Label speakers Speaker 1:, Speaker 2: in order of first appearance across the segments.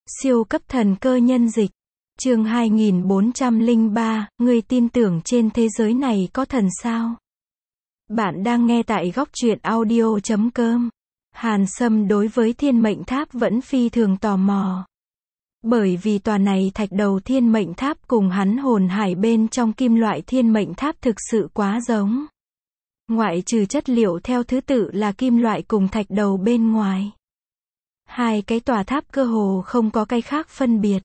Speaker 1: Siêu cấp thần cơ nhân dịch. Chương 2403, ngươi tin tưởng trên thế giới này có thần sao? Bạn đang nghe tại góc truyện audio.com. Hàn Sâm đối với Thiên Mệnh Tháp vẫn phi thường tò mò. Bởi vì tòa này thạch đầu Thiên Mệnh Tháp cùng hắn hồn hải bên trong kim loại Thiên Mệnh Tháp thực sự quá giống. Ngoại trừ chất liệu theo thứ tự là kim loại cùng thạch đầu bên ngoài. Hai cái tòa tháp cơ hồ không có cái khác phân biệt.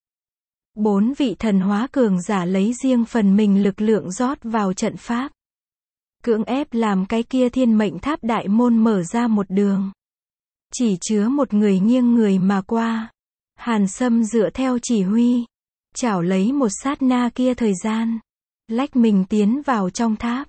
Speaker 1: 4 vị thần hóa cường giả lấy riêng phần mình lực lượng rót vào trận pháp. Cưỡng ép làm cái kia Thiên Mệnh Tháp đại môn mở ra một đường. Chỉ chứa một người nghiêng người mà qua. Hàn Sâm dựa theo chỉ huy. Chảo lấy một sát na kia thời gian. Lách mình tiến vào trong tháp.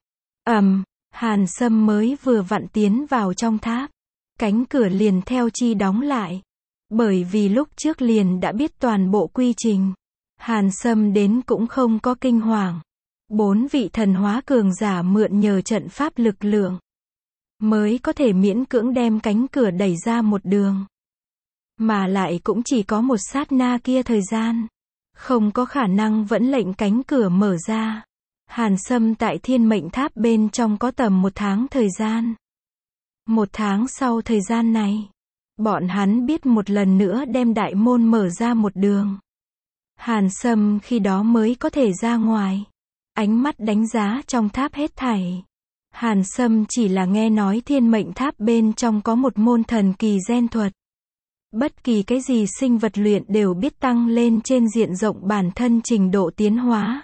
Speaker 1: Hàn Sâm mới vừa vặn tiến vào trong tháp. Cánh cửa liền theo chi đóng lại. Bởi vì lúc trước liền đã biết toàn bộ quy trình. Hàn Sâm đến cũng không có kinh hoàng. 4 vị thần hóa cường giả mượn nhờ trận pháp lực lượng. Mới có thể miễn cưỡng đem cánh cửa đẩy ra một đường. Mà lại cũng chỉ có một sát na kia thời gian. Không có khả năng vẫn lệnh cánh cửa mở ra. Hàn Sâm tại Thiên Mệnh Tháp bên trong có tầm 1 tháng thời gian. 1 tháng sau thời gian này. Bọn hắn biết một lần nữa đem đại môn mở ra một đường. Hàn Sâm khi đó mới có thể ra ngoài. Ánh mắt đánh giá trong tháp hết thảy. Hàn Sâm chỉ là nghe nói Thiên Mệnh Tháp bên trong có một môn thần kỳ gen thuật. Bất kỳ cái gì sinh vật luyện đều biết tăng lên trên diện rộng bản thân trình độ tiến hóa.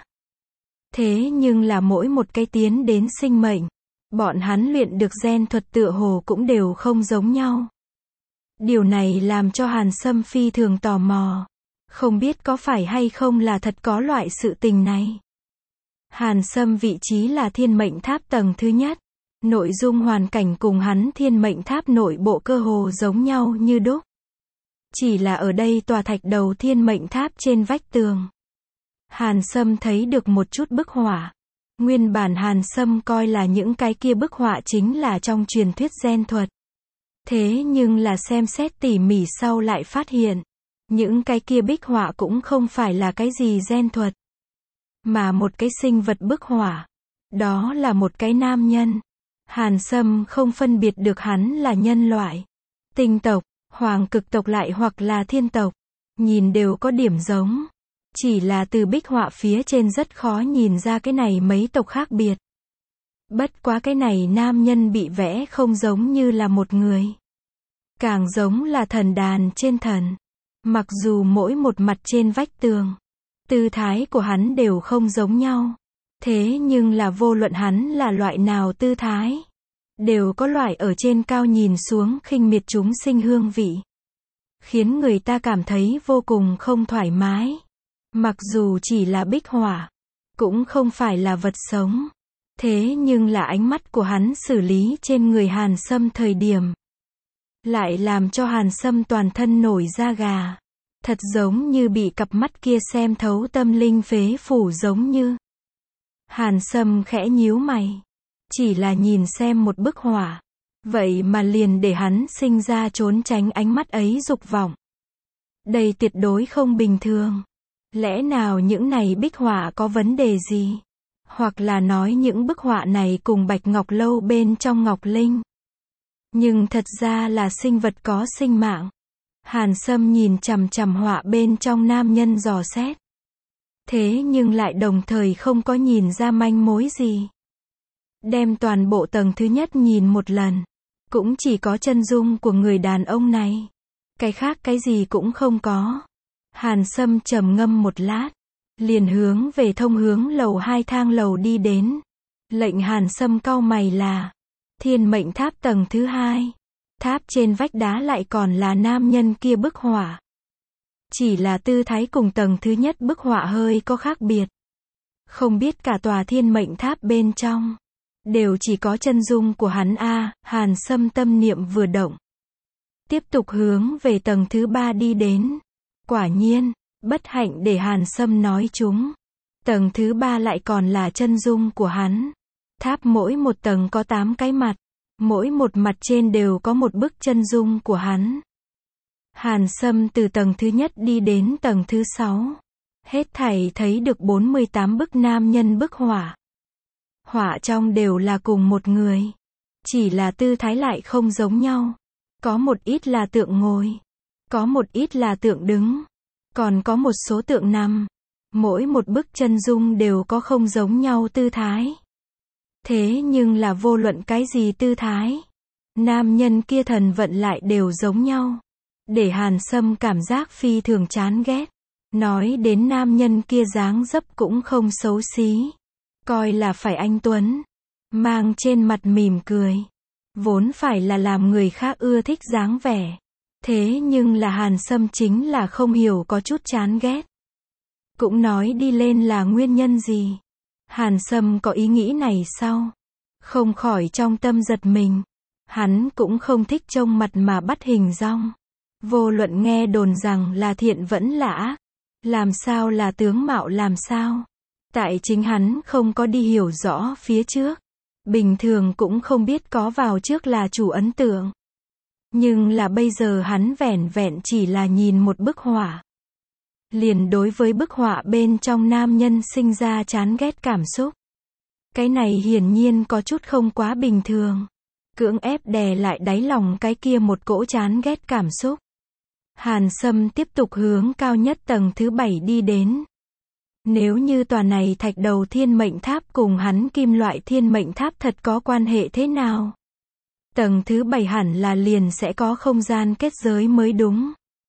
Speaker 1: Thế nhưng là mỗi một cái tiến đến sinh mệnh, bọn hắn luyện được gen thuật tựa hồ cũng đều không giống nhau. Điều này làm cho Hàn Sâm phi thường tò mò. Không biết có phải hay không là thật có loại sự tình này. Hàn Sâm vị trí là Thiên Mệnh Tháp tầng thứ nhất. Nội dung hoàn cảnh cùng hắn Thiên Mệnh Tháp nội bộ cơ hồ giống nhau như đúc. Chỉ là ở đây tòa thạch đầu Thiên Mệnh Tháp trên vách tường. Hàn Sâm thấy được một chút bức họa. Nguyên bản Hàn Sâm coi là những cái kia bức họa chính là trong truyền thuyết gen thuật. Thế nhưng là xem xét tỉ mỉ sau lại phát hiện. Những cái kia bích họa cũng không phải là cái gì gen thuật. Mà một cái sinh vật bức họa. Đó là một cái nam nhân. Hàn Sâm không phân biệt được hắn là nhân loại, tinh tộc, hoàng cực tộc lại hoặc là thiên tộc. Nhìn đều có điểm giống. Chỉ là từ bích họa phía trên rất khó nhìn ra cái này mấy tộc khác biệt. Bất quá cái này nam nhân bị vẽ không giống như là một người. Càng giống là thần đàn trên thần. Mặc dù mỗi một mặt trên vách tường, tư thái của hắn đều không giống nhau. Thế nhưng là vô luận hắn là loại nào tư thái, đều có loại ở trên cao nhìn xuống khinh miệt chúng sinh hương vị. Khiến người ta cảm thấy vô cùng không thoải mái. Mặc dù chỉ là bích họa, cũng không phải là vật sống. Thế nhưng là ánh mắt của hắn xử lý trên người Hàn Sâm thời điểm. Lại làm cho Hàn Sâm toàn thân nổi da gà. Thật giống như bị cặp mắt kia xem thấu tâm linh phế phủ giống như. Hàn Sâm khẽ nhíu mày. Chỉ là nhìn xem một bức họa. Vậy mà liền để hắn sinh ra trốn tránh ánh mắt ấy dục vọng. Đây tuyệt đối không bình thường. Lẽ nào những này bích họa có vấn đề gì? Hoặc là nói những bức họa này cùng Bạch Ngọc Lâu bên trong Ngọc Linh. Nhưng thật ra là sinh vật có sinh mạng. Hàn Sâm nhìn chằm chằm họa bên trong nam nhân dò xét. Thế nhưng lại đồng thời không có nhìn ra manh mối gì. Đem toàn bộ tầng thứ nhất nhìn một lần. Cũng chỉ có chân dung của người đàn ông này. Cái khác cái gì cũng không có. Hàn Sâm trầm ngâm một lát. Liền hướng về thông hướng lầu 2 thang lầu đi đến. Lệnh Hàn Sâm cau mày là Thiên Mệnh Tháp tầng thứ 2. Tháp trên vách đá lại còn là nam nhân kia bức họa. Chỉ là tư thái cùng tầng thứ nhất bức họa hơi có khác biệt. Không biết cả tòa Thiên Mệnh Tháp bên trong đều chỉ có chân dung của hắn a. Hàn Sâm tâm niệm vừa động. Tiếp tục hướng về tầng thứ 3 đi đến. Quả nhiên, bất hạnh để Hàn Sâm nói chúng. Tầng thứ 3 lại còn là chân dung của hắn. Tháp mỗi một tầng có 8 cái mặt. Mỗi một mặt trên đều có một bức chân dung của hắn. Hàn Sâm từ tầng thứ nhất đi đến tầng thứ 6. Hết thảy thấy được 48 bức nam nhân bức họa. Họa trong đều là cùng một người. Chỉ là tư thái lại không giống nhau. Có một ít là tượng ngồi. Có một ít là tượng đứng. Còn có một số tượng nằm. Mỗi một bức chân dung đều có không giống nhau tư thái. Thế nhưng là vô luận cái gì tư thái, nam nhân kia thần vận lại đều giống nhau. Để Hàn Sâm cảm giác phi thường chán ghét. Nói đến nam nhân kia dáng dấp cũng không xấu xí. Coi là phải anh tuấn. Mang trên mặt mỉm cười. Vốn phải là làm người khác ưa thích dáng vẻ. Thế nhưng là Hàn Sâm chính là không hiểu có chút chán ghét. Cũng nói đi lên là nguyên nhân gì. Hàn Sâm có ý nghĩ này sao? Không khỏi trong tâm giật mình. Hắn cũng không thích trông mặt mà bắt hình dong. Vô luận nghe đồn rằng là thiện vẫn là ác. Làm sao là tướng mạo làm sao? Tại chính hắn không có đi hiểu rõ phía trước. Bình thường cũng không biết có vào trước là chủ ấn tượng. Nhưng là bây giờ hắn vẻn vẹn chỉ là nhìn một bức họa. Liền đối với bức họa bên trong nam nhân sinh ra chán ghét cảm xúc. Cái này hiển nhiên có chút không quá bình thường. Cưỡng ép đè lại đáy lòng cái kia một cỗ chán ghét cảm xúc. Hàn Sâm tiếp tục hướng cao nhất tầng thứ 7 đi đến. Nếu như tòa này thạch đầu thiên mệnh tháp cùng hắn kim loại thiên mệnh tháp thật có quan hệ thế nào? Tầng thứ 7 hẳn là liền sẽ có không gian kết giới mới đúng.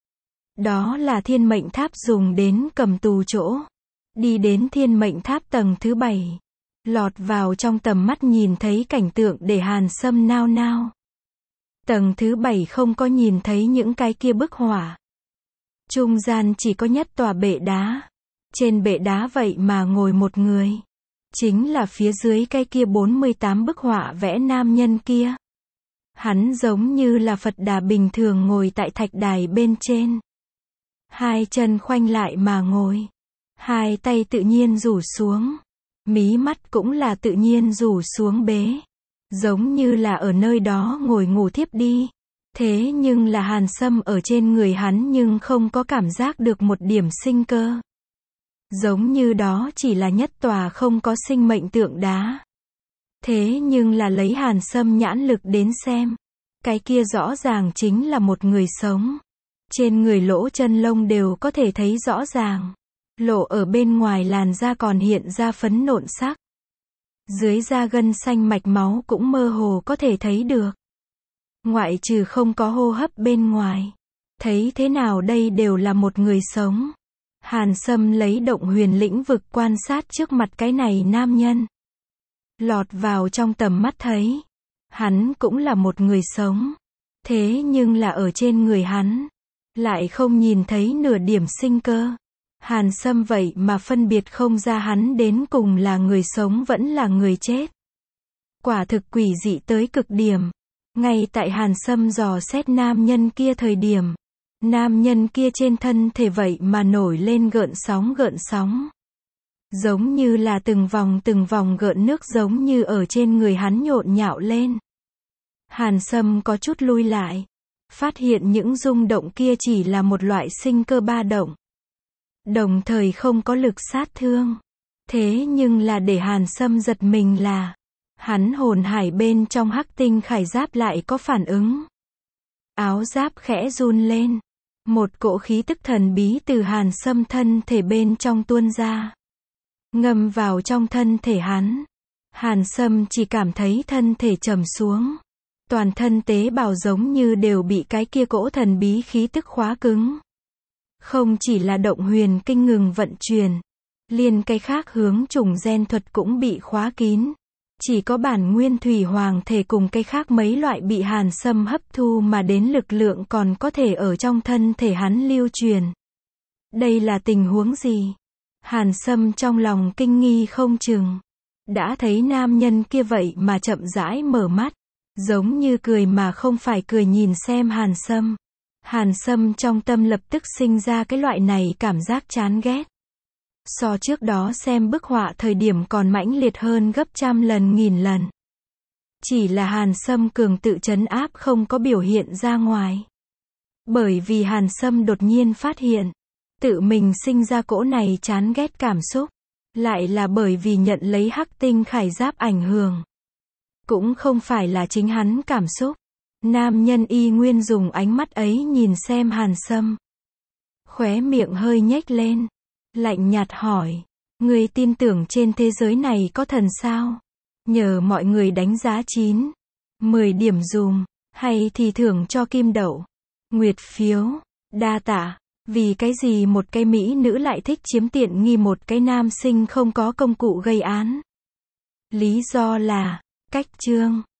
Speaker 1: Đó là thiên mệnh tháp dùng đến cầm tù chỗ. Đi đến thiên mệnh tháp tầng thứ 7. Lọt vào trong tầm mắt nhìn thấy cảnh tượng để Hàn Sâm nao nao. Tầng thứ 7 không có nhìn thấy những cái kia bức họa. Trung gian chỉ có nhất tòa bệ đá. Trên bệ đá vậy mà ngồi một người. Chính là phía dưới cái kia 48 bức họa vẽ nam nhân kia. Hắn giống như là Phật Đà bình thường ngồi tại thạch đài bên trên. Hai chân khoanh lại mà ngồi. Hai tay tự nhiên rủ xuống. Mí mắt cũng là tự nhiên rủ xuống bế. Giống như là ở nơi đó ngồi ngủ thiếp đi. Thế nhưng là Hàn Sâm ở trên người hắn nhưng không có cảm giác được một điểm sinh cơ. Giống như đó chỉ là nhất tòa không có sinh mệnh tượng đá. Thế nhưng là lấy Hàn Sâm nhãn lực đến xem. Cái kia rõ ràng chính là một người sống. Trên người lỗ chân lông đều có thể thấy rõ ràng. Lộ ở bên ngoài làn da còn hiện ra phấn nộn sắc. Dưới da gân xanh mạch máu cũng mơ hồ có thể thấy được. Ngoại trừ không có hô hấp bên ngoài. Thấy thế nào đây đều là một người sống. Hàn Sâm lấy động huyền lĩnh vực quan sát trước mặt cái này nam nhân. Lọt vào trong tầm mắt thấy. Hắn cũng là một người sống. Thế nhưng là ở trên người hắn. Lại không nhìn thấy nửa điểm sinh cơ. Hàn Sâm vậy mà phân biệt không ra hắn đến cùng là người sống vẫn là người chết. Quả thực quỷ dị tới cực điểm. Ngay tại Hàn Sâm dò xét nam nhân kia thời điểm. Nam nhân kia trên thân thể vậy mà nổi lên gợn sóng. Giống như là từng vòng gợn nước giống như ở trên người hắn nhộn nhạo lên. Hàn Sâm có chút lui lại. Phát hiện những rung động kia chỉ là một loại sinh cơ ba động. Đồng thời không có lực sát thương. Thế nhưng là để Hàn Sâm giật mình là. Hắn hồn hải bên trong hắc tinh khải giáp lại có phản ứng. Áo giáp khẽ run lên. Một cỗ khí tức thần bí từ Hàn Sâm thân thể bên trong tuôn ra. Ngâm vào trong thân thể hắn. Hàn Sâm chỉ cảm thấy thân thể trầm xuống. Toàn thân tế bào giống như đều bị cái kia cỗ thần bí khí tức khóa cứng. Không chỉ là động huyền kinh ngừng vận chuyển. Liền cái khác hướng trùng gen thuật cũng bị khóa kín. Chỉ có bản nguyên thủy hoàng thể cùng cái khác mấy loại bị Hàn Sâm hấp thu mà đến lực lượng còn có thể ở trong thân thể hắn lưu truyền. Đây là tình huống gì? Hàn Sâm trong lòng kinh nghi không chừng. Đã thấy nam nhân kia vậy mà chậm rãi mở mắt. Giống như cười mà không phải cười nhìn xem Hàn Sâm. Hàn Sâm trong tâm lập tức sinh ra cái loại này cảm giác chán ghét. So trước đó xem bức họa thời điểm còn mãnh liệt hơn gấp trăm lần nghìn lần. Chỉ là Hàn Sâm cường tự trấn áp không có biểu hiện ra ngoài. Bởi vì Hàn Sâm đột nhiên phát hiện, tự mình sinh ra cỗ này chán ghét cảm xúc, lại là bởi vì nhận lấy Hắc Tinh khải giáp ảnh hưởng. Cũng không phải là chính hắn cảm xúc. Nam nhân y nguyên dùng ánh mắt ấy nhìn xem Hàn Sâm. Khóe miệng hơi nhếch lên. Lạnh nhạt hỏi. Người tin tưởng trên thế giới này có thần sao? Nhờ mọi người đánh giá 9, 10 điểm dùm, hay thì thưởng cho kim đậu, nguyệt phiếu, đa tạ. Vì cái gì một cái mỹ nữ lại thích chiếm tiện nghi một cái nam sinh không có công cụ gây án? Lý do là, cách chương.